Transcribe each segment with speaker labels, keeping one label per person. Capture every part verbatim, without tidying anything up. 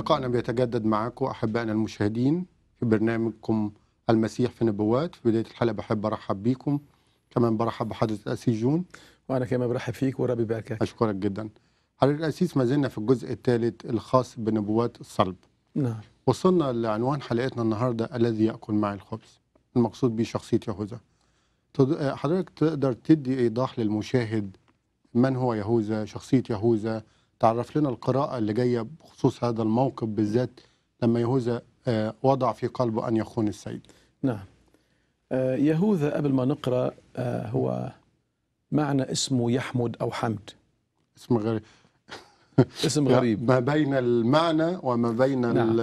Speaker 1: لقاءنا بيتجدد معاكم أحبائنا المشاهدين في برنامجكم المسيح في نبوات. في بداية الحلقة بحب أرحب بيكم، كمان برحب بحضرة الأسيس جون.
Speaker 2: وأنا كمان برحب فيك وربي يباركك.
Speaker 1: أشكرك جدا. حضرة الأسيس، ما زلنا في الجزء الثالث الخاص بنبوات الصلب.
Speaker 2: نعم.
Speaker 1: وصلنا لعنوان حلقتنا النهاردة الذي يأكل معي الخبز، المقصود به شخصية يهوذا. حضرتك تقدر تدي إيضاح للمشاهد من هو يهوذا، شخصية يهوذا، تعرف لنا القراءة اللي جاية بخصوص هذا الموقف بالذات لما يهوذا وضع في قلبه أن يخون السيد.
Speaker 2: نعم. يهوذا قبل ما نقرأ هو معنى اسمه يحمد أو حمد.
Speaker 1: اسم غريب.
Speaker 2: اسم غريب
Speaker 1: ما بين المعنى وما بين نعم.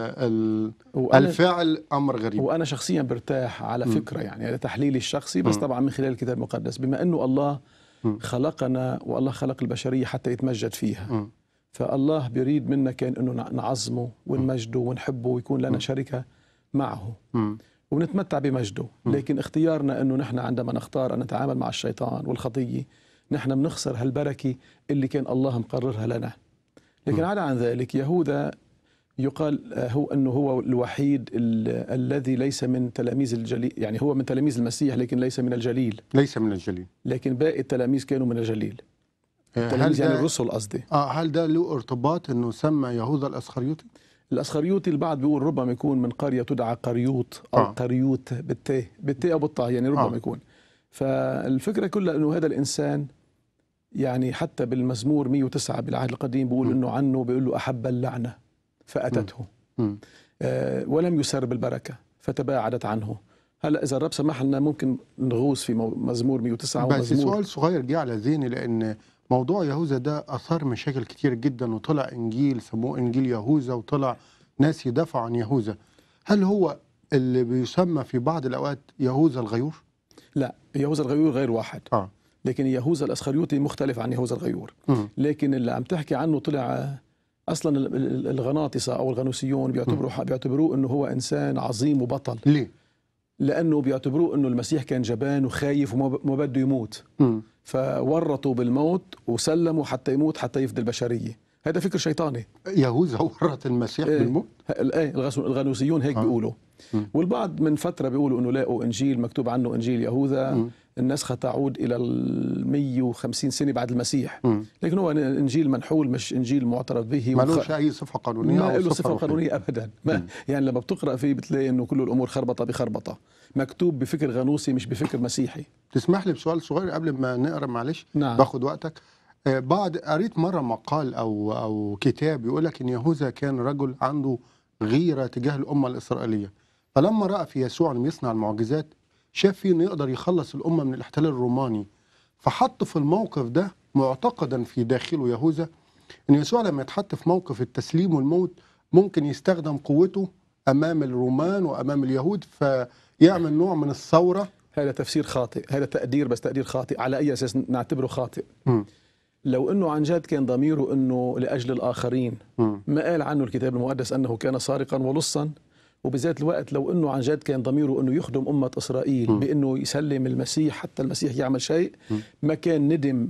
Speaker 1: الفاعل أمر غريب.
Speaker 2: وأنا شخصيا برتاح على فكرة م. يعني على تحليلي الشخصي، بس م. طبعا من خلال الكتاب المقدس، بما أنه الله م. خلقنا والله خلق البشرية حتى يتمجد فيها. م. فالله بيريد منا كان أنه نعظمه ونمجده ونحبه ويكون لنا شركة معه م. ونتمتع بمجده. لكن اختيارنا أنه نحن عندما نختار أن نتعامل مع الشيطان والخطية نحن بنخسر هالبركة اللي كان الله مقررها لنا. لكن عدا عن ذلك يهوذا يقال هو أنه هو الوحيد الذي ليس من تلاميذ الجليل، يعني هو من تلاميذ المسيح لكن ليس من الجليل.
Speaker 1: ليس من الجليل،
Speaker 2: لكن باقي التلاميذ كانوا من الجليل. التلاميذ يعني الرسل قصدي.
Speaker 1: آه هل ده له ارتباط أنه سمى يهوذا الأسخريوطي؟
Speaker 2: الأسخريوطي البعض بيقول ربما يكون من قرية تدعى قريوط أو آه. قريوت بالتاء بالتاء أو بالطاء، يعني ربما آه. يكون. فالفكرة كلها أنه هذا الإنسان يعني حتى بالمزمور مئة وتسعة بالعهد القديم بيقول انه عنه بيقول له احب اللعنه فاتته آه ولم يسر بالبركه فتباعدت عنه. هلا اذا الرب سمح لنا ممكن نغوص في مزمور مئة وتسعة.
Speaker 1: بس سؤال صغير جه على ذهني، لان موضوع يهوذا ده اثار مشاكل كتير جدا، وطلع انجيل سموه انجيل يهوذا، وطلع ناس يدافعوا عن يهوذا. هل هو اللي بيسمى في بعض الاوقات يهوذا الغيور؟
Speaker 2: لا، يهوذا الغيور غير واحد.
Speaker 1: اه
Speaker 2: لكن يهوذا الأسخريوطي مختلف عن يهوذا الغيور.
Speaker 1: م.
Speaker 2: لكن اللي عم تحكي عنه طلع أصلا الغناطسة أو الغنوسيون بيعتبروا بيعتبروه أنه هو إنسان عظيم وبطل.
Speaker 1: ليه؟
Speaker 2: لأنه بيعتبروه أنه المسيح كان جبان وخايف وما بده يموت،
Speaker 1: م.
Speaker 2: فورطوا بالموت وسلموا حتى يموت حتى يفدي البشرية. هذا فكر شيطاني.
Speaker 1: يهوذا ورط المسيح
Speaker 2: ايه
Speaker 1: بالموت؟
Speaker 2: ايه الغنوسيون هيك آه. بيقولوا. م. والبعض من فترة بيقولوا أنه لاقوا إنجيل مكتوب عنه إنجيل يهوذا، م. النسخة تعود إلى المية وخمسين سنة بعد المسيح. م. لكن هو إنجيل منحول، مش إنجيل معترف به.
Speaker 1: ما لهش أي صفة قانونية،
Speaker 2: ما له صفة قانونية أبدا. ما يعني لما بتقرأ فيه بتلاقي أنه كل الأمور خربطة بخربطة، مكتوب بفكر غنوسي مش بفكر مسيحي.
Speaker 1: تسمح لي بسؤال صغير قبل ما نقرأ؟ معلش.
Speaker 2: نعم.
Speaker 1: باخد وقتك. بعد قريت مرة مقال أو أو كتاب يقول لك إن يهوذا كان رجل عنده غيرة تجاه الأمة الإسرائيلية، فلما رأى في يسوع إنه يصنع المعجزات شاف فيه إنه يقدر يخلص الأمة من الاحتلال الروماني، فحط في الموقف ده معتقدا في داخله يهوذا إن يسوع لما يتحط في موقف التسليم والموت ممكن يستخدم قوته أمام الرومان وأمام اليهود فيعمل نوع من الثورة.
Speaker 2: هذا تفسير خاطئ، هذا تقدير بس تقدير خاطئ. على أي أساس نعتبره خاطئ؟
Speaker 1: م.
Speaker 2: لو أنه عن جد كان ضميره أنه لأجل الآخرين،
Speaker 1: م.
Speaker 2: ما قال عنه الكتاب المقدس أنه كان سارقا ولصا. وبذات الوقت لو أنه عن جد كان ضميره أنه يخدم أمة إسرائيل م. بأنه يسلم المسيح حتى المسيح يعمل شيء، م. ما كان ندم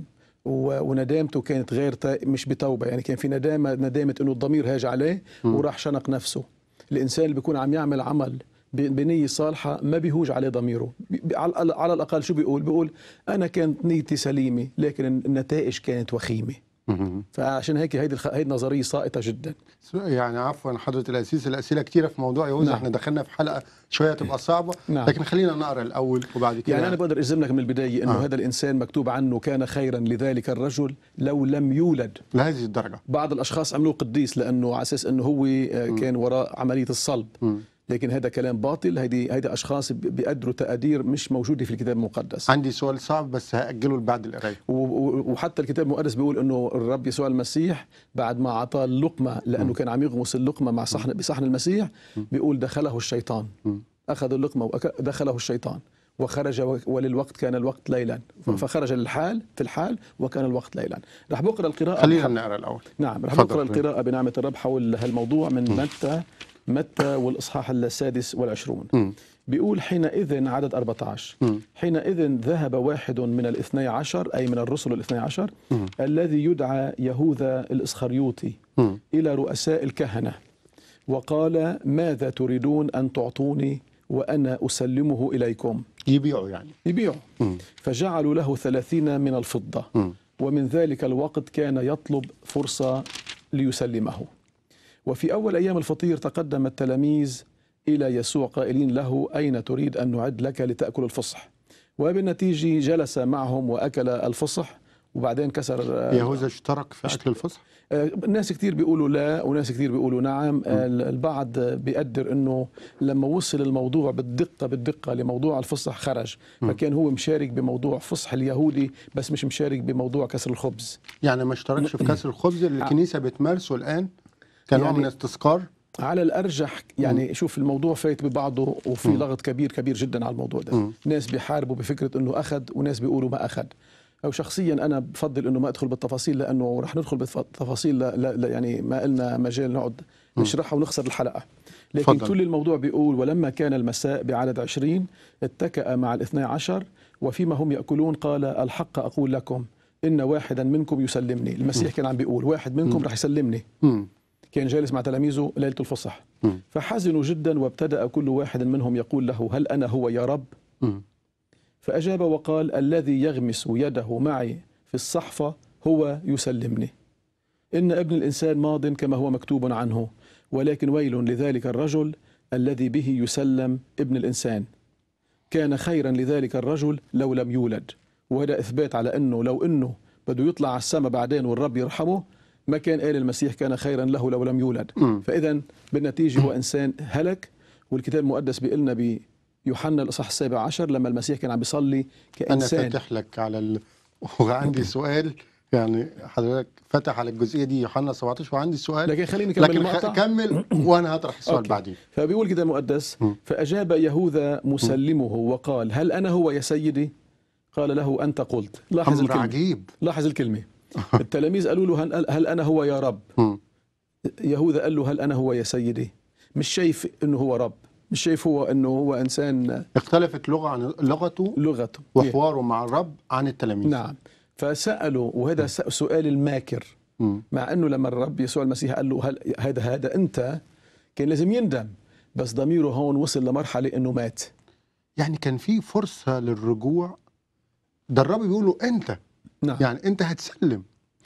Speaker 2: وندامته كانت غير مش بتوبة، يعني كان في ندامة ندامة أنه الضمير هاج عليه م. وراح شنق نفسه. الإنسان اللي بيكون عم يعمل عمل بنية صالحة ما بيهوج عليه ضميره، على الأقل شو بيقول؟ بيقول أنا كانت نيتي سليمة لكن النتائج كانت وخيمة. فعشان هيك هيدي هيدي نظرية ساقطة جدا.
Speaker 1: يعني عفوا حضرة الأسيس، الأسئلة كتيرة في موضوع يهوذا. نعم. احنا دخلنا في حلقة شوية تبقى صعبة.
Speaker 2: نعم.
Speaker 1: لكن خلينا نقرأ الأول وبعد كده.
Speaker 2: يعني أنا بقدر أجزم لك من البداية إنه
Speaker 1: آه.
Speaker 2: هذا الإنسان مكتوب عنه كان خيرا لذلك الرجل لو لم يولد.
Speaker 1: لهذه الدرجة
Speaker 2: بعض الأشخاص عملوه قديس لأنه على أساس إنه هو كان وراء عملية الصلب. م. لكن هذا كلام باطل. هيدي هيدي أشخاص بيقدروا تقادير مش موجودة في الكتاب المقدس.
Speaker 1: عندي سؤال صعب بس هأجله لبعد القراية.
Speaker 2: وحتى الكتاب المقدس بيقول إنه الرب يسوع المسيح بعد ما أعطاه اللقمة، لأنه م. كان عم يغمس اللقمة مع صحن بصحن المسيح، بيقول دخله الشيطان. م. أخذ اللقمة ودخله الشيطان وخرج وللوقت كان الوقت ليلا. م. فخرج للحال في الحال وكان الوقت ليلا. رح بقرأ القراءة.
Speaker 1: خلينا نقرأ الأول.
Speaker 2: نعم، رح بقرأ القراءة بنعمة الرب حول هالموضوع من م. متى متى والإصحاح السادس والعشرون. م. بيقول حينئذ عدد أربعة عشر م. حينئذ ذهب واحد من الاثني عشر أي من الرسل الاثني عشر م. الذي يدعى يهوذا الإسخريوطي م. إلى رؤساء الكهنة وقال ماذا تريدون أن تعطوني وأنا أسلمه إليكم؟
Speaker 1: يبيعوا يعني.
Speaker 2: يبيعوا.
Speaker 1: مم.
Speaker 2: فجعلوا له ثلاثين من الفضة.
Speaker 1: مم.
Speaker 2: ومن ذلك الوقت كان يطلب فرصة ليسلمه. وفي أول أيام الفطير تقدم التلاميذ إلى يسوع قائلين له أين تريد أن نعد لك لتأكل الفصح؟ وبالنتيجة جلس معهم وأكل الفصح، وبعدين كسر.
Speaker 1: يهوذا اشترك في أكل الفصح؟
Speaker 2: ناس كتير بيقولوا لا وناس كتير بيقولوا نعم. البعض بيقدر أنه لما وصل الموضوع بالدقة بالدقة لموضوع الفصح خرج، فكان هو مشارك بموضوع فصح اليهودي بس مش مشارك بموضوع كسر الخبز.
Speaker 1: يعني ما اشتركش في كسر الخبز اللي الكنيسة بتمارسه الآن كنوع
Speaker 2: يعني
Speaker 1: من استذكار؟
Speaker 2: على الأرجح يعني م. شوف الموضوع فايت ببعضه، وفي
Speaker 1: م.
Speaker 2: لغط كبير كبير جدا على الموضوع ده. م. ناس بيحاربوا بفكرة أنه أخذ وناس بيقولوا ما أخذ. أو شخصيا أنا بفضل أنه ما أدخل بالتفاصيل، لأنه رح ندخل بالتفاصيل لا لا يعني ما لنا مجال نقعد نشرحها ونخسر الحلقة. لكن فضل. كل الموضوع بيقول ولما كان المساء بعدد عشرين اتكأ مع الاثنى عشر وفيما هم يأكلون قال الحق أقول لكم إن واحدا منكم يسلمني. المسيح م. كان عم بيقول واحد منكم م. رح يسلمني. م. كان جالس مع تلاميذه ليلة الفصح. م. فحزنوا جدا وابتدأ كل واحد منهم يقول له هل أنا هو يا رب؟ م. فأجاب وقال الذي يغمس يده معي في الصحفة هو يسلمني. إن ابن الإنسان ماض كما هو مكتوب عنه، ولكن ويل لذلك الرجل الذي به يسلم ابن الإنسان. كان خيرا لذلك الرجل لو لم يولد. وهذا إثبات على أنه لو أنه بده يطلع على السماء بعدين والرب يرحمه ما كان قال المسيح كان خيرا له لو لم يولد. فإذا بالنتيجة هو إنسان هلك. والكتاب المقدس بيقول لنا بيوحنا الإصحاح السابع عشر لما المسيح كان عم بيصلي كإنسان.
Speaker 1: أنا فاتح لك على ال... وعندي سؤال، يعني حضرتك فتح على الجزئية دي يوحنا سبعة عشر وعندي سؤال،
Speaker 2: لكن خليني كمل
Speaker 1: لكن
Speaker 2: المقطع.
Speaker 1: كمل وأنا هطرح السؤال
Speaker 2: أوكي.
Speaker 1: بعدين.
Speaker 2: فبيقول كده المقدس فأجاب يهوذا مسلمه وقال هل أنا هو يا سيدي؟ قال له أنت قلت. لاحظ الكلمة.
Speaker 1: عجيب.
Speaker 2: لاحظ الكلمة. التلاميذ قالوا له هل, هل أنا هو يا رب؟ يهوذا قال له هل أنا هو يا سيدي؟ مش شايف إنه هو رب، مش شايف هو إنه هو إنسان.
Speaker 1: اختلفت لغة عن لغته
Speaker 2: لغته
Speaker 1: وحواره مع الرب عن التلاميذ.
Speaker 2: نعم. فسألوا، وهذا سؤال الماكر. م. مع أنه لما الرب يسوع المسيح قال له هل هذا هذا أنت، كان لازم يندم، بس ضميره هون وصل لمرحلة إنه مات.
Speaker 1: يعني كان في فرصة للرجوع. ده الرب بيقول له أنت. نعم. يعني أنت هتسلم.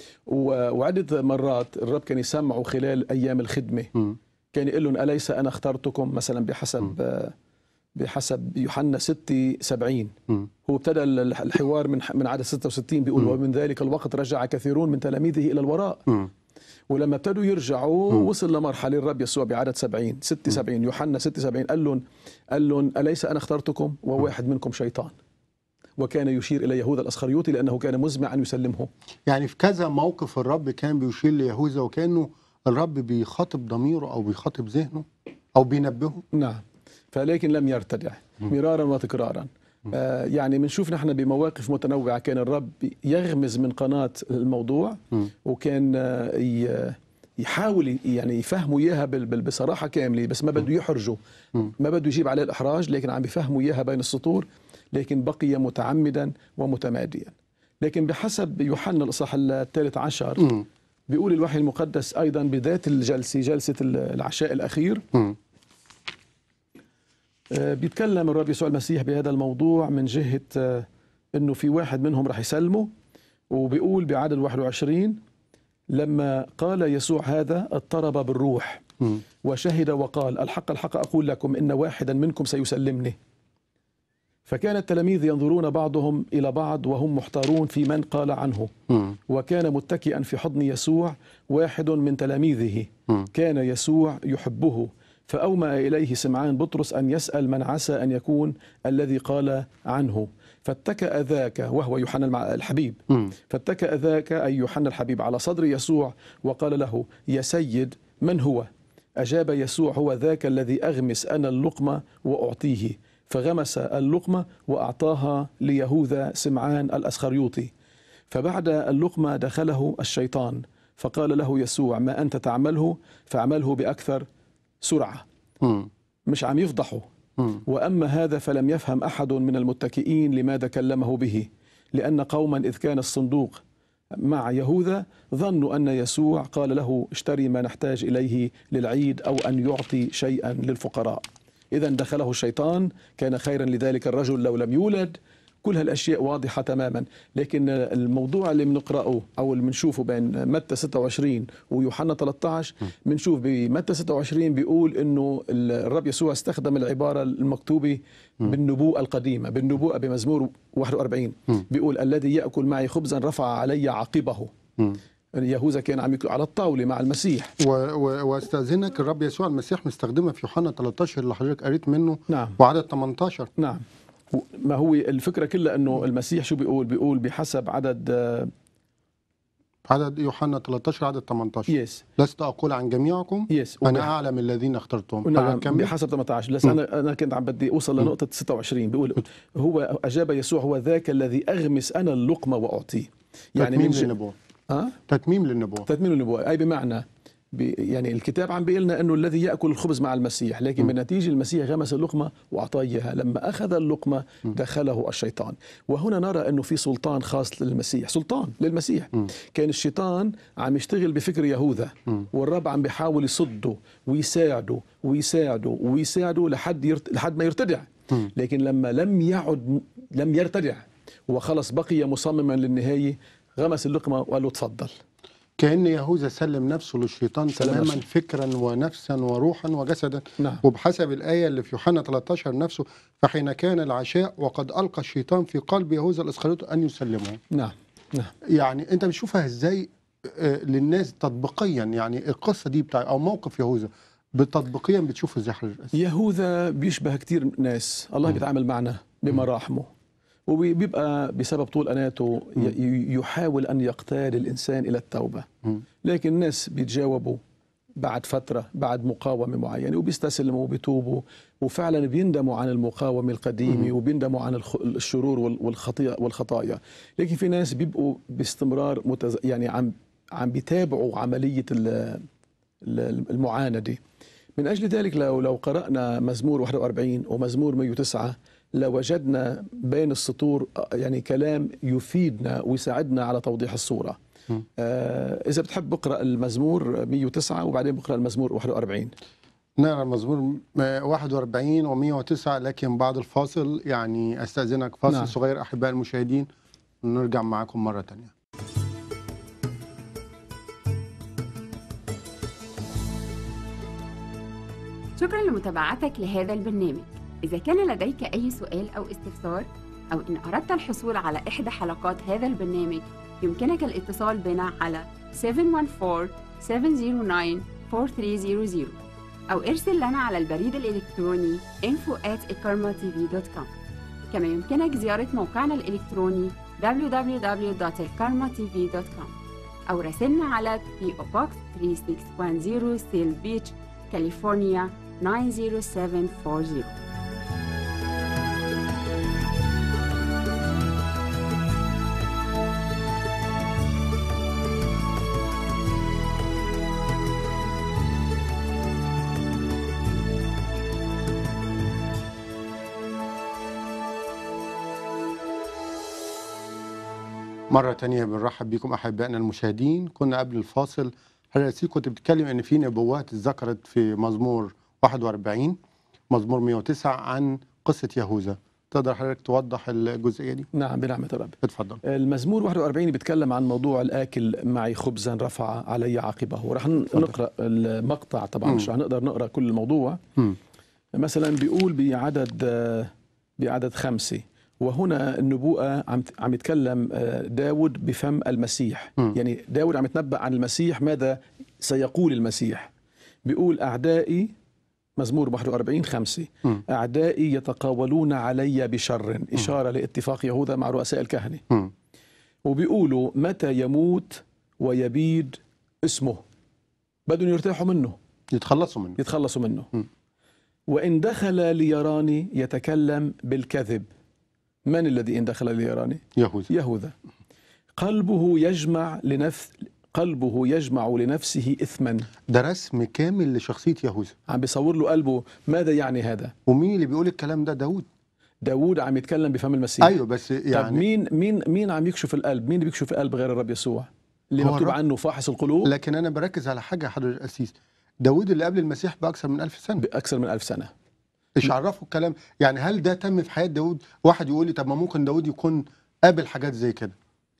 Speaker 2: وعدة مرات الرب كان يسمعه خلال أيام الخدمة. م. كان يقول لهم أليس أنا اخترتكم، مثلا بحسب م. بحسب يوحنا ستة سبعين. م. هو ابتدى الحوار من من عدد ستة وستين بيقول م. ومن ذلك الوقت رجع كثيرون من تلاميذه إلى الوراء. م. ولما ابتدوا يرجعوا م. وصل لمرحلة الرب يسوع بعدد سبعين ستة سبعين يوحنا ستة سبعين قال لهم قال لهم أليس أنا اخترتكم وواحد منكم شيطان. وكان يشير إلى يهوذا الأسخريوطي لأنه كان مزمع أن يسلمه.
Speaker 1: يعني في كذا موقف الرب كان بيشير ليهوذا وكأنه الرب بيخاطب ضميره أو بيخاطب ذهنه أو بينبهه.
Speaker 2: نعم. فلكن لم يرتدع مرارا وتكرارا. آه يعني بنشوف نحن بمواقف متنوعة كان الرب يغمز من قناة الموضوع م. وكان آه يحاول يعني يفهموا إياها بصراحة كاملة، بس ما بده يحرجه، ما بده يجيب عليه الإحراج، لكن عم بيفهموا إياها بين السطور، لكن بقي متعمدا ومتماديا. لكن بحسب يوحنا الإصحاح الثالث عشر م. بيقول الوحي المقدس أيضا بذات الجلسة، جلسة العشاء الأخير، م. بيتكلم الرب يسوع المسيح بهذا الموضوع من جهة أنه في واحد منهم رح يسلمه. وبيقول بعدد واحد وعشرين لما قال يسوع هذا اضطرب بالروح م. وشهد وقال الحق الحق أقول لكم إن واحدا منكم سيسلمني. فكان التلاميذ ينظرون بعضهم إلى بعض وهم محتارون في من قال عنه. م. وكان متكئا في حضن يسوع واحد من تلاميذه م. كان يسوع يحبه، فأومأ إليه سمعان بطرس أن يسأل من عسى أن يكون الذي قال عنه. فاتكأ ذاك، وهو يوحنا الحبيب، م. فاتكأ ذاك أي يوحنا الحبيب على صدر يسوع وقال له يا سيد من هو؟ أجاب يسوع هو ذاك الذي أغمس أنا اللقمة وأعطيه. فغمس اللقمة وأعطاها ليهوذا سمعان الأسخريوطي. فبعد اللقمة دخله الشيطان فقال له يسوع ما أنت تعمله فاعمله بأكثر سرعة. م. مش عم يفضحه. م. وأما هذا فلم يفهم أحد من المتكئين لماذا كلمه به، لأن قوما إذ كان الصندوق مع يهوذا ظنوا أن يسوع قال له اشتري ما نحتاج إليه للعيد أو أن يعطي شيئا للفقراء. إذا دخله الشيطان، كان خيرا لذلك الرجل لو لم يولد. كل هالأشياء واضحة تماما. لكن الموضوع اللي بنقرأه أو اللي بنشوفه بين متى ستة وعشرين ويوحنا ثلاثة عشر، بنشوف بمتى ستة وعشرين بيقول إنه الرب يسوع استخدم العبارة المكتوبة بالنبوءة القديمة، بالنبوءة بمزمور واحد وأربعين بيقول الذي يأكل معي خبزا رفع علي عقبه. يهوذا كان عم ياكل على الطاولة مع المسيح.
Speaker 1: و... و... واستاذنك، الرب يسوع المسيح مستخدمه في يوحنا ثلاثة عشر اللي حضرتك قريت منه.
Speaker 2: نعم.
Speaker 1: وعدد ثمانية عشر.
Speaker 2: نعم. ما هو الفكرة كلها أنه المسيح شو بيقول؟ بيقول بحسب عدد
Speaker 1: عدد يوحنا ثلاثة عشر عدد ثمانية عشر.
Speaker 2: يس.
Speaker 1: لست أقول عن جميعكم
Speaker 2: يس.
Speaker 1: أنا أعلم الذين اخترتهم.
Speaker 2: نعم بحسب ثمانية عشر. بس أنا أنا كنت عم بدي أوصل لنقطة ستة وعشرين. بيقول هو أجاب يسوع هو ذاك الذي أغمس أنا اللقمة وأعطيه.
Speaker 1: يعني تتميم للنبوة.
Speaker 2: أه؟
Speaker 1: تتميم للنبوة.
Speaker 2: تتميم للنبوة أي بمعنى يعني الكتاب عم بيقول لنا انه الذي ياكل الخبز مع المسيح، لكن بالنتيجه المسيح غمس اللقمه واعطاه اياها. لما اخذ اللقمه دخله الشيطان. وهنا نرى انه في سلطان خاص للمسيح، سلطان للمسيح. كان الشيطان عم يشتغل بفكر يهوذا، والرب عم بيحاول يصده ويساعده ويساعده ويساعده لحد يرت... لحد ما يرتدع. لكن لما لم يعد لم يرتدع وخلص بقي مصمما للنهايه، غمس اللقمه وقال له تفضل.
Speaker 1: كأن يهوذا سلم نفسه للشيطان تماما، فكرا ونفسا وروحا وجسدا.
Speaker 2: نعم.
Speaker 1: وبحسب الآية اللي في يوحنا ثلاثة عشر نفسه، فحين كان العشاء وقد ألقى الشيطان في قلب يهوذا الإسخريوطي أن يسلمه.
Speaker 2: نعم. نعم.
Speaker 1: يعني أنت بتشوفها إزاي للناس تطبيقيا؟ يعني القصة دي بتاع أو موقف يهوذا بتطبيقيا بتشوفه إزاي حضرتك؟
Speaker 2: يهوذا بيشبه كتير ناس، الله بيتعامل معنا بمراحمه، وبيبقى بسبب طول أناته يحاول أن يقتال الإنسان إلى التوبة. لكن الناس بيتجاوبوا بعد فترة، بعد مقاومة معينة، وبيستسلموا وبيتوبوا، وفعلا بيندموا عن المقاومة القديمة وبيندموا عن الشرور والخطيئة والخطايا. لكن في ناس بيبقوا باستمرار متز... يعني عم عم بيتابعوا عملية المعاندة. من أجل ذلك لو لو قرأنا مزمور واحد وأربعين ومزمور مئة وتسعة لوجدنا بين السطور يعني كلام يفيدنا ويساعدنا على توضيح الصورة. آه إذا بتحب بقرأ المزمور مئة وتسعة وبعدين بقرأ المزمور واحد وأربعين.
Speaker 1: نقرأ المزمور واحد وأربعين ومئة وتسعة، لكن بعد الفاصل يعني أستأذنك فاصل نعم. صغير أحباء المشاهدين، ونرجع معكم مرة تانية.
Speaker 3: شكرا لمتابعتك لهذا البرنامج. إذا كان لديك أي سؤال أو استفسار، أو إن أردت الحصول على إحدى حلقات هذا البرنامج، يمكنك الاتصال بنا على سبعة واحد أربعة سبعة صفر تسعة أربعة ثلاثة صفر صفر أو ارسل لنا على البريد الإلكتروني info at ikarma t v dot com. كما يمكنك زيارة موقعنا الإلكتروني دبليو دبليو دبليو دوت ikarma t v dot com أو راسلنا على بي أو Box ثلاثة ستة واحد صفر سيل بيتش، كاليفورنيا تسعة صفر سبعة أربعة صفر.
Speaker 1: مرة تانية بنرحب بكم أحبائنا المشاهدين. كنا قبل الفاصل حضرتك كنت بتتكلم إن في نبوات ذكرت في مزمور واحد وأربعين مزمور مئة وتسعة عن قصة يهوذا. تقدر حضرتك توضح الجزئية دي؟
Speaker 2: نعم بنعمة الرب.
Speaker 1: اتفضل.
Speaker 2: المزمور واحد وأربعين بيتكلم عن موضوع الآكل معي خبزا رفع علي عقبه، ورح نقرأ المقطع طبعا، مش رح نقدر نقرأ كل الموضوع. م. مثلا بيقول بعدد بعدد خمسة، وهنا النبوءة عم عم يتكلم داود بفم المسيح. م. يعني داود عم يتنبأ عن المسيح، ماذا سيقول المسيح. بيقول أعدائي، مزمور واحد وأربعين خمسة، أعدائي يتقاولون علي بشر، إشارة لاتفاق يهوذا مع رؤساء الكهنة. م. وبيقولوا متى يموت ويبيد اسمه، بدهم يرتاحوا منه،
Speaker 1: يتخلصوا منه
Speaker 2: يتخلصوا منه. م. وإن دخل ليراني يتكلم بالكذب. من الذي إن دخل ليراني؟
Speaker 1: يهوذا.
Speaker 2: يهوذا. قلبه يجمع لنفس قلبه يجمع لنفسه إثما.
Speaker 1: ده رسم كامل لشخصية يهوذا،
Speaker 2: عم بيصور له قلبه. ماذا يعني هذا؟
Speaker 1: ومين اللي بيقول الكلام ده؟ داود.
Speaker 2: داوود عم يتكلم بفم المسيح.
Speaker 1: ايوه بس يعني
Speaker 2: طب مين مين مين عم يكشف القلب؟ مين بيكشف القلب غير الرب يسوع اللي
Speaker 1: هو
Speaker 2: مكتوب
Speaker 1: الرب.
Speaker 2: عنه فاحص القلوب؟
Speaker 1: لكن انا بركز على حاجه يا حضرتك القسيس، داوود اللي قبل المسيح باكثر من ألف سنه،
Speaker 2: بأكثر من ألف سنة.
Speaker 1: ايش عرفوا الكلام؟ يعني هل ده تم في حياه داوود؟ واحد يقول لي طب ما ممكن داوود يكون قابل حاجات زي كده.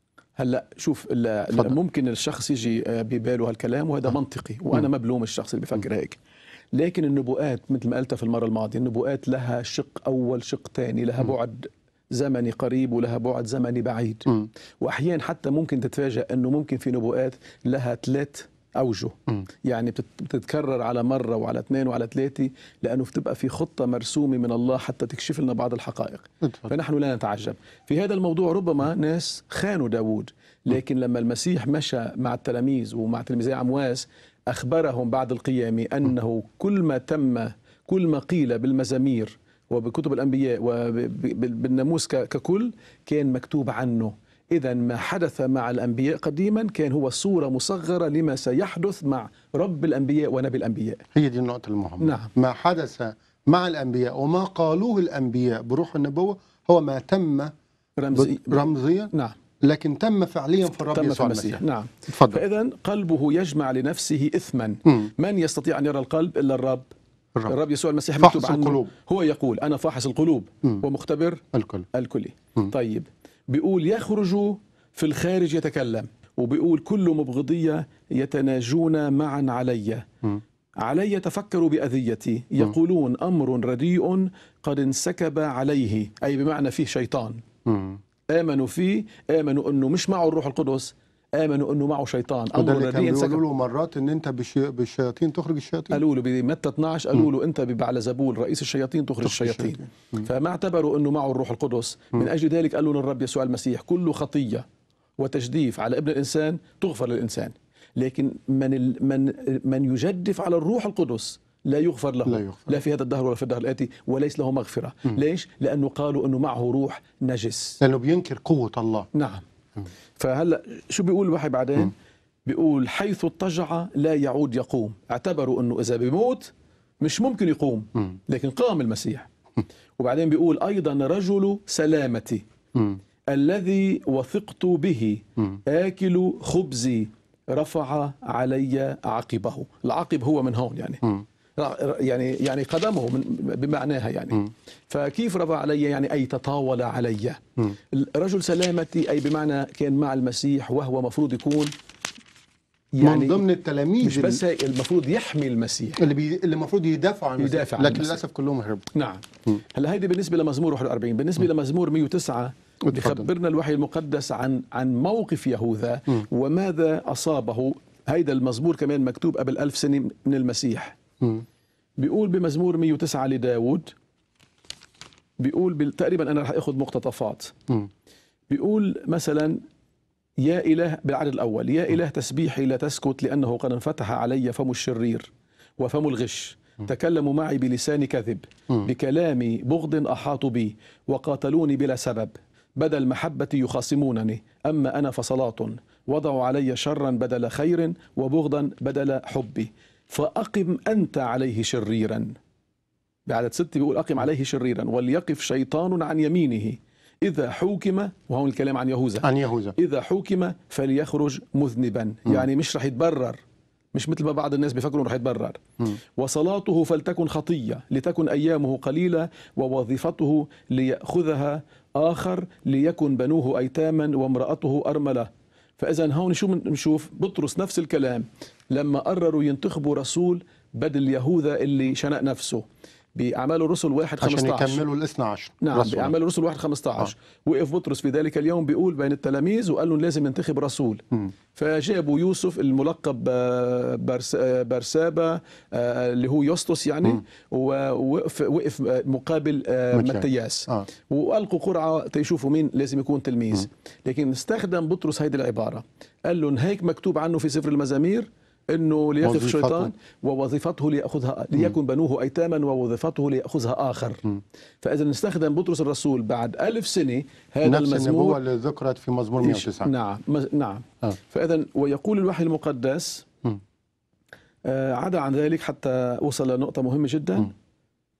Speaker 2: هلا شوف،
Speaker 1: اتفضل.
Speaker 2: ممكن الشخص يجي بباله هالكلام وهذا
Speaker 1: آه.
Speaker 2: منطقي، وانا
Speaker 1: م.
Speaker 2: ما بلوم الشخص اللي بفكر هيك. لكن النبوءات مثل ما قلت في المره الماضيه، النبوءات لها شق اول شق ثاني، لها
Speaker 1: م.
Speaker 2: بعد زمني قريب ولها بعد زمني بعيد.
Speaker 1: م.
Speaker 2: واحيانا حتى ممكن تتفاجأ انه ممكن في نبوءات لها ثلاث اوجه،
Speaker 1: م.
Speaker 2: يعني بتت- بتتكرر على مره وعلى اثنين وعلى ثلاثه، لانه بتبقى في خطه مرسومه من الله حتى تكشف لنا بعض الحقائق.
Speaker 1: اتفضل.
Speaker 2: فنحن لا نتعجب في هذا الموضوع. ربما ناس خانوا داود، لكن لما المسيح مشى مع التلاميذ ومع تلميذي عمواس أخبرهم بعد القيامة أنه كل ما تم، كل ما قيل بالمزامير وبكتب الأنبياء وبالناموس ككل كان مكتوب عنه. إذا ما حدث مع الأنبياء قديما كان هو صورة مصغرة لما سيحدث مع رب الأنبياء ونبي الأنبياء.
Speaker 1: هي دي النقطه المهمه.
Speaker 2: نعم.
Speaker 1: ما حدث مع الانبياء وما قالوه الانبياء بروح النبوه هو ما تم
Speaker 2: رمزي
Speaker 1: رمزيا،
Speaker 2: نعم،
Speaker 1: لكن تم فعليا في الرب
Speaker 2: تم في
Speaker 1: يسوع
Speaker 2: المسيح.
Speaker 1: المسيح.
Speaker 2: نعم.
Speaker 1: اتفضل.
Speaker 2: فإذا قلبه يجمع لنفسه إثما.
Speaker 1: مم.
Speaker 2: من يستطيع أن يرى القلب إلا الرب؟
Speaker 1: الرب,
Speaker 2: الرب يسوع المسيح
Speaker 1: فاحص
Speaker 2: مكتوب عنه
Speaker 1: القلوب.
Speaker 2: هو يقول أنا فاحص القلوب
Speaker 1: مم.
Speaker 2: ومختبر
Speaker 1: الكل.
Speaker 2: الكلي.
Speaker 1: مم.
Speaker 2: طيب بيقول يخرج في الخارج يتكلم، وبيقول كل مبغضية يتناجون معا علي.
Speaker 1: مم.
Speaker 2: علي تفكروا بأذيتي، يقولون أمر رديء قد انسكب عليه، أي بمعنى فيه شيطان.
Speaker 1: مم.
Speaker 2: آمنوا فيه، آمنوا أنه مش معه الروح القدس، آمنوا أنه معه شيطان.
Speaker 1: وده
Speaker 2: أمر
Speaker 1: اللي كان
Speaker 2: رديء
Speaker 1: بيقولوا
Speaker 2: انسكب.
Speaker 1: له مرات ان انت بالشي... بالشياطين تخرج الشياطين.
Speaker 2: قالوا له بمتى اثناشر، قالوا له انت ببعلزبول رئيس الشياطين تخرج الشياطين. فما اعتبروا انه معه الروح القدس. من اجل ذلك قالوا للرب يسوع المسيح كل خطيه وتجديف على ابن الانسان تغفر للانسان، لكن من ال... من من يجدف على الروح القدس لا يغفر له،
Speaker 1: لا يغفر.
Speaker 2: لا في هذا الدهر ولا في الدهر الآتي، وليس له مغفرة.
Speaker 1: مم.
Speaker 2: ليش؟ لأنه قالوا أنه معه روح نجس.
Speaker 1: لانه بينكر قوه الله.
Speaker 2: نعم.
Speaker 1: مم.
Speaker 2: فهلا شو بيقول الوحي بعدين؟
Speaker 1: مم.
Speaker 2: بيقول حيث اضطجع لا يعود يقوم. اعتبروا أنه إذا بيموت مش ممكن يقوم،
Speaker 1: مم.
Speaker 2: لكن قام المسيح. وبعدين بيقول أيضا رجل سلامتي
Speaker 1: مم.
Speaker 2: الذي وثقت به
Speaker 1: مم.
Speaker 2: آكل خبزي رفع علي عقبه. العقب هو من هون يعني
Speaker 1: مم.
Speaker 2: يعني يعني قدمه من بمعناها يعني.
Speaker 1: مم.
Speaker 2: فكيف رفع علي؟ يعني أي تطاول علي.
Speaker 1: مم.
Speaker 2: رجل سلامتي أي بمعنى كان مع المسيح، وهو مفروض يكون يعني
Speaker 1: من ضمن التلاميذ
Speaker 2: مش بس هيك، المفروض يحمي المسيح،
Speaker 1: اللي بي... اللي المفروض يدافعوا عن المسيح،
Speaker 2: يدافع عن
Speaker 1: لكن
Speaker 2: المسيح.
Speaker 1: للاسف كلهم هربوا.
Speaker 2: نعم.
Speaker 1: مم.
Speaker 2: هلا هيدي بالنسبة لمزمور واحد وأربعين. بالنسبة
Speaker 1: مم.
Speaker 2: لمزمور مئة وتسعة
Speaker 1: اتفضل.
Speaker 2: بخبرنا الوحي المقدس عن عن موقف يهوذا
Speaker 1: مم.
Speaker 2: وماذا أصابه. هيدا المزمور كمان مكتوب قبل ألف سنة من المسيح.
Speaker 1: مم.
Speaker 2: بيقول بمزمور مئة وتسعة لداود، بيقول بال- تقريبا أنا رح أخذ مقتطفات.
Speaker 1: مم.
Speaker 2: بيقول مثلا يا إله بالعدد الأول، يا إله تسبيحي لا تسكت لأنه قد انفتح علي فم الشرير وفم الغش، تكلموا معي بلسان كذب،
Speaker 1: مم.
Speaker 2: بكلام بغض أحاطوا بي وقاتلوني بلا سبب، بدل محبة يخاصمونني، أما أنا فصلاة، وضعوا علي شرا بدل خير وبغضا بدل حبي، فأقم أنت عليه شريرا. بعدد ستة بيقول أقم عليه شريرا وليقف شيطان عن يمينه، إذا حوكم، وهون الكلام عن يهوذا،
Speaker 1: عن يهوذا.
Speaker 2: إذا حوكم فليخرج مذنبا.
Speaker 1: مم.
Speaker 2: يعني مش رح يتبرر، مش مثل ما بعض الناس بيفكروا رح يتبرر.
Speaker 1: مم.
Speaker 2: وصلاته فلتكن خطية لتكن أيامه قليلة، ووظيفته ليأخذها آخر، ليكن بنوه أيتاما وامرأته أرملة. فإذا هون شو بنشوف؟ بطرس نفس الكلام لما قرروا ينتخبوا رسول بدل يهوذا اللي شنق نفسه بأعمال الرسل واحد
Speaker 1: عشان
Speaker 2: خمسة عشر.
Speaker 1: يكملوا الاثنى عشر.
Speaker 2: نعم،
Speaker 1: رسولا.
Speaker 2: بأعمال الرسل واحد خمسة عشر. آه. وقف بطرس في ذلك اليوم بيقول بين التلاميذ وقال لهم لازم ننتخب رسول.
Speaker 1: مم.
Speaker 2: فجابوا يوسف الملقب برس برسابة اللي هو يوستوس يعني،
Speaker 1: مم.
Speaker 2: ووقف وقف مقابل متياس،
Speaker 1: آه.
Speaker 2: وألقوا قرعة تيشوفوا مين لازم يكون تلميذ.
Speaker 1: مم.
Speaker 2: لكن استخدم بطرس هيدي العبارة، قال لهم هيك مكتوب عنه في سفر المزامير انه ليقف
Speaker 1: وظيفته.
Speaker 2: شيطان ووظيفته ليأخذها، ليكن بنوه أيتاما ووظيفته ليأخذها آخر.
Speaker 1: مم.
Speaker 2: فإذا نستخدم بطرس الرسول بعد ألف سنة هذا
Speaker 1: نفس
Speaker 2: المزمور
Speaker 1: النبوة اللي ذكرت في مزمور مئة وتسعة.
Speaker 2: نعم نعم.
Speaker 1: آه.
Speaker 2: فإذا ويقول الوحي المقدس
Speaker 1: مم.
Speaker 2: آه عدا عن ذلك حتى وصل لنقطة مهمة جدا.
Speaker 1: مم.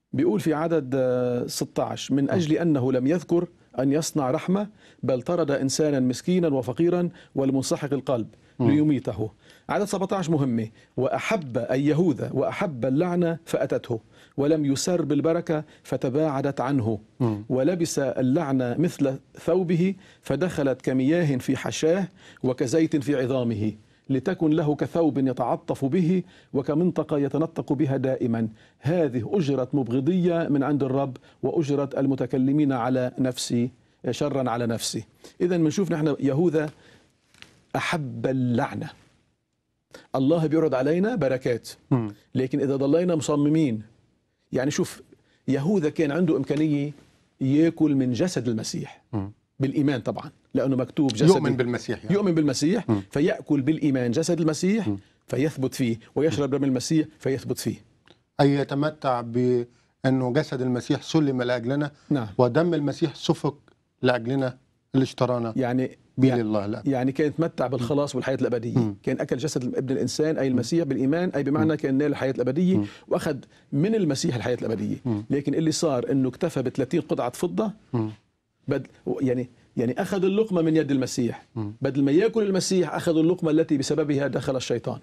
Speaker 2: بيقول في عدد آه، ستة عشر: من أجل أنه لم يذكر أن يصنع رحمة، بل طرد إنسانا مسكينا وفقيرا والمنسحق القلب ليميته. عدد سبعة عشر مهمة: وأحب أي يهوذا وأحب اللعنة فأتته، ولم يسر بالبركة فتباعدت عنه، ولبس اللعنة مثل ثوبه، فدخلت كمياه في حشاه وكزيت في عظامه، لتكن له كثوب يتعطف به وكمنطقة يتنطق بها دائما. هذه أجرة مبغضية من عند الرب، وأجرة المتكلمين على نفسي شرا على نفسي. إذا بنشوف نحن يهوذا أحب اللعنة. الله بيرد علينا بركات، لكن إذا ضلينا مصممين، يعني شوف يهوذا كان عنده إمكانية يأكل من جسد المسيح بالإيمان طبعا، لأنه مكتوب جسد
Speaker 1: يؤمن بالمسيح يعني.
Speaker 2: يؤمن بالمسيح
Speaker 1: م.
Speaker 2: فيأكل بالإيمان جسد المسيح م. فيثبت فيه، ويشرب دم المسيح فيثبت فيه،
Speaker 1: أي يتمتع بأنه جسد المسيح سلم لأجلنا،
Speaker 2: نعم.
Speaker 1: ودم المسيح سفك لأجلنا اللي اشترانا
Speaker 2: يعني
Speaker 1: بين
Speaker 2: يعني,
Speaker 1: الله. لا.
Speaker 2: يعني كان يتمتع بالخلاص والحياة الأبدية.
Speaker 1: م.
Speaker 2: كان أكل جسد ابن الإنسان أي المسيح بالإيمان، أي بمعنى كان نال الحياة الأبدية م. وأخذ من المسيح الحياة الأبدية. م. لكن اللي صار أنه اكتفى ب ثلاثين قطعة فضة، م. بدل يعني يعني أخذ اللقمة من يد المسيح، م. بدل ما يأكل المسيح أخذ اللقمة التي بسببها دخل الشيطان.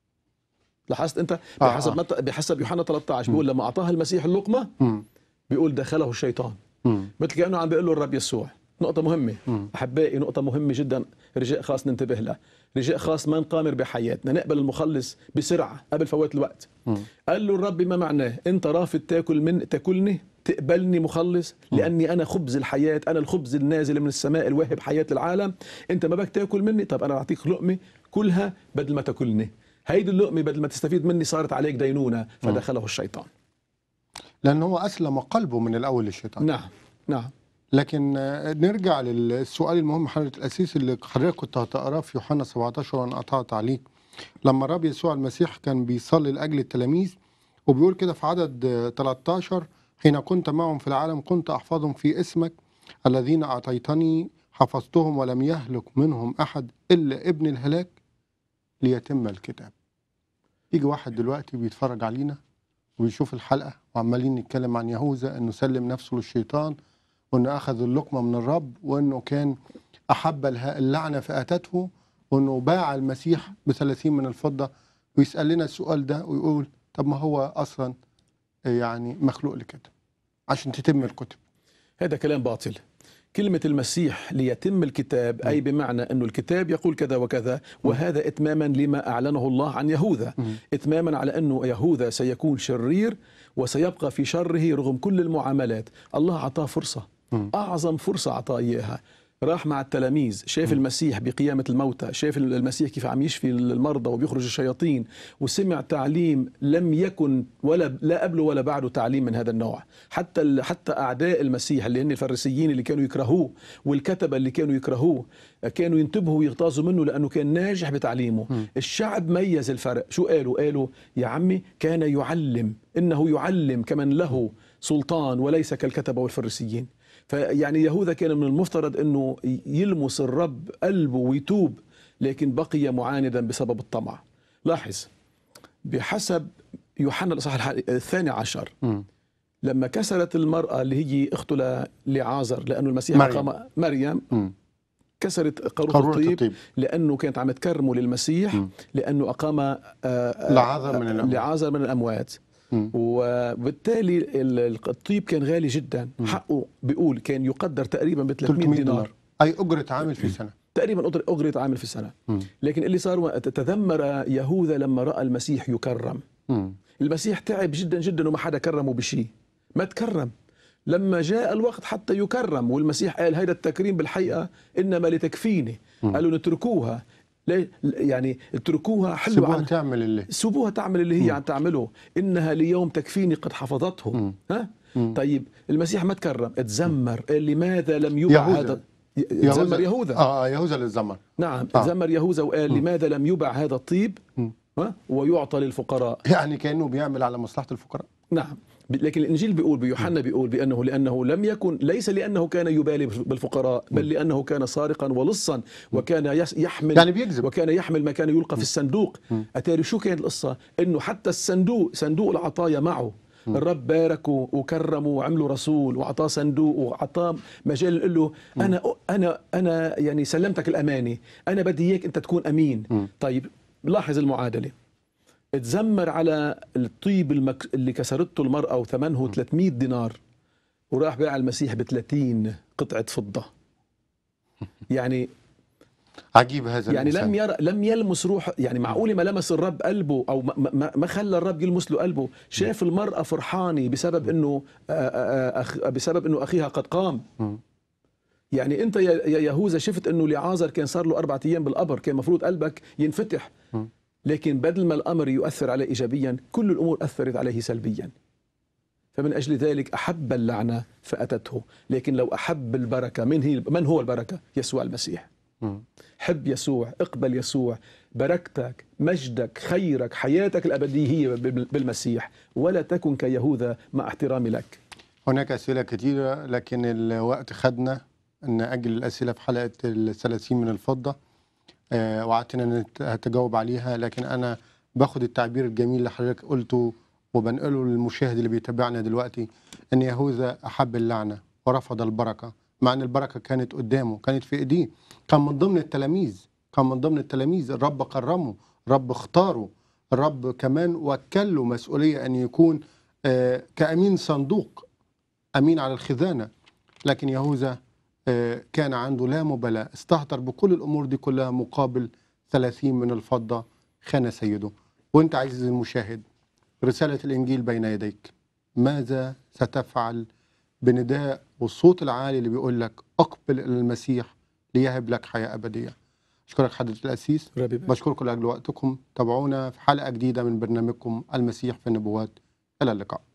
Speaker 2: لاحظت أنت؟ بحسب آه. بحسب يوحنا ثلاثة عشر بيقول لما أعطاها المسيح اللقمة م. بيقول دخله الشيطان، م. مثل كأنه عم بيقول له الرب يسوع. نقطة مهمة م. أحبائي، نقطة مهمة جدا، رجاء خاص ننتبه لها، رجاء خاص ما نقامر بحياتنا، نقبل المخلص بسرعة قبل فوات الوقت. م. قال له الرب ما معناه أنت رافض تاكل من تاكلني، تقبلني مخلص، لأني أنا خبز الحياة، أنا الخبز النازل من السماء الواهب حياة العالم. أنت ما بدك تاكل مني، طب أنا أعطيك لقمة كلها بدل ما تاكلني. هيدي اللقمة بدل ما تستفيد مني صارت عليك دينونة، فدخله الشيطان.
Speaker 1: لأنه هو أسلم قلبه من الأول للشيطان.
Speaker 2: نعم نعم.
Speaker 1: لكن نرجع للسؤال المهم حضرة الأسيس اللي حضرتك كنت هتقراه في يوحنا سبعة عشر وأنا قطعت عليك، لما الرب يسوع المسيح كان بيصلي لأجل التلاميذ، وبيقول كده في عدد ثلاثة عشر: حين كنت معهم في العالم كنت أحفظهم في اسمك، الذين أعطيتني حفظتهم، ولم يهلك منهم أحد إلا ابن الهلاك ليتم الكتاب. يجي واحد دلوقتي بيتفرج علينا ويشوف الحلقة وعمالين نتكلم عن يهوذا أنه سلم نفسه للشيطان، وأنه أخذ اللقمة من الرب، وأنه كان أحب اللعنة فأتته، وأنه باع المسيح بثلاثين من الفضة، ويسأل لنا السؤال ده ويقول طب ما هو أصلا يعني مخلوق لكده عشان تتم الكتب.
Speaker 2: هذا كلام باطل. كلمة المسيح ليتم الكتاب أي بمعنى أنه الكتاب يقول كذا وكذا، وهذا إتماما لما أعلنه الله عن يهوذا، إتماما على أنه يهوذا سيكون شرير وسيبقى في شره رغم كل المعاملات. الله أعطاه فرصة، أعظم فرصة أعطاه إياها. راح مع التلاميذ، شاف المسيح بقيامة الموتى، شاف المسيح كيف عم يشفي المرضى وبيخرج الشياطين، وسمع تعليم لم يكن ولا لا قبله ولا بعده تعليم من هذا النوع. حتى حتى أعداء المسيح اللي هن الفريسيين اللي كانوا يكرهوه والكتبة اللي كانوا يكرهوه كانوا ينتبهوا ويغتاظوا منه لأنه كان ناجح بتعليمه. م. الشعب ميز الفرق. شو قالوا؟ قالوا يا عمي كان يعلم، إنه يعلم كمن له سلطان وليس كالكتبة والفريسيين. فيعني يهوذا كان من المفترض أنه يلمس الرب قلبه ويتوب، لكن بقي معاندا بسبب الطمع. لاحظ بحسب يوحنا الإصحاح الثاني عشر م. لما كسرت المرأة اللي هي أخته لعازر، لأنه المسيح
Speaker 1: مريم,
Speaker 2: أقام مريم م. كسرت قارورة
Speaker 1: الطيب,
Speaker 2: الطيب لأنه كانت عم تكرمه للمسيح م. لأنه أقام
Speaker 1: لعازر من الأموات,
Speaker 2: لعازر من الأموات. وبالتالي الطيب كان غالي جدا، حقه بيقول كان يقدر تقريبا ب ثلاثمئة دينار،
Speaker 1: أي أجرة عامل في السنة،
Speaker 2: تقريبا أجرة عامل في السنة. لكن اللي صار تذمر يهوذا لما رأى المسيح يكرم. المسيح تعب جدا جدا وما حدا كرمه بشيء، ما تكرم. لما جاء الوقت حتى يكرم، والمسيح قال هيدا التكريم بالحقيقة إنما لتكفيني، قالوا نتركوها، يعني اتركوها، حلوا
Speaker 1: سيبوها
Speaker 2: عنها،
Speaker 1: تعمل اللي
Speaker 2: سيبوها تعمل اللي هي عم تعمله، إنها ليوم تكفيني قد حفظته.
Speaker 1: مم.
Speaker 2: ها؟
Speaker 1: مم.
Speaker 2: طيب المسيح ما تكرم، اتذمر، قال لماذا لم يبع هذا؟
Speaker 1: يهوذا
Speaker 2: يهوذا
Speaker 1: اه يهوذا اللي اتذمر.
Speaker 2: نعم اتذمر آه. يهوذا وقال مم. لماذا لم يبع هذا الطيب ها؟ ويعطى للفقراء؟
Speaker 1: يعني كأنه بيعمل على مصلحة الفقراء.
Speaker 2: نعم، لكن الإنجيل بيقول بيوحنا بيقول بأنه لأنه لم يكن، ليس لأنه كان يبالي بالفقراء، بل لأنه كان سارقا ولصا وكان يحمل
Speaker 1: يعني بيكذب،
Speaker 2: وكان يحمل ما كان يلقى في الصندوق. أتاري شو كانت القصة؟ إنه حتى الصندوق، صندوق العطايا معه، الرب باركه وكرمه وعمله رسول وأعطاه صندوق وأعطاه مجال يقول له أنا أنا أنا يعني سلمتك الأمانة، أنا بدي إياك أنت تكون أمين.
Speaker 1: م.
Speaker 2: طيب لاحظ المعادلة، تزمر على الطيب المك... اللي كسرته المرأة وثمنه ثلاثمئة دينار، وراح باع المسيح ب ثلاثين قطعة فضة. يعني
Speaker 1: عجيب هذا
Speaker 2: يعني
Speaker 1: الإنسان.
Speaker 2: لم يرى لم يلمس روح، يعني معقولة ما لمس الرب قلبه أو ما, ما, ما خلى الرب يلمس له قلبه. شاف المرأة فرحانة بسبب إنه أخ بسبب إنه أخيها قد قام.
Speaker 1: م.
Speaker 2: يعني أنت يا يهوذا شفت إنه لعازر كان صار له أربعة أيام بالقبر، كان مفروض قلبك ينفتح،
Speaker 1: م.
Speaker 2: لكن بدل ما الأمر يؤثر عليه إيجابيا كل الأمور أثرت عليه سلبيا. فمن أجل ذلك أحب اللعنة فأتته، لكن لو أحب البركة، من هي من هو البركة؟ يسوع المسيح.
Speaker 1: م.
Speaker 2: حب يسوع، اقبل يسوع، بركتك، مجدك، خيرك، حياتك الأبدية هي بالمسيح، ولا تكن كيهوذا مع احترامي لك.
Speaker 1: هناك أسئلة كثيرة لكن الوقت خدنا أن أجل الأسئلة في حلقة الثلاثين من الفضة. آه وعدتنا أن هتجاوب عليها، لكن أنا باخد التعبير الجميل اللي حضرتك قلته وبنقله للمشاهد اللي بيتابعنا دلوقتي، أن يهوذا أحب اللعنة ورفض البركة، مع أن البركة كانت قدامه، كانت في إيديه، كان من ضمن التلاميذ، كان من ضمن التلاميذ الرب كرمه، الرب اختاره، الرب كمان وكله مسؤولية أن يكون آه كأمين صندوق، أمين على الخزانة. لكن يهوذا آه كان عنده لا مبالاة، استهتر بكل الأمور دي كلها مقابل ثلاثين من الفضة خان سيده. وانت عزيزي المشاهد، رسالة الإنجيل بين يديك، ماذا ستفعل بنداء والصوت العالي اللي بيقول لك أقبل إلى المسيح ليهب لك حياة أبدية؟ أشكرك حضرة الأسيس، بشكركم لأجل وقتكم. تابعونا في حلقة جديدة من برنامجكم المسيح في النبوات. إلى اللقاء.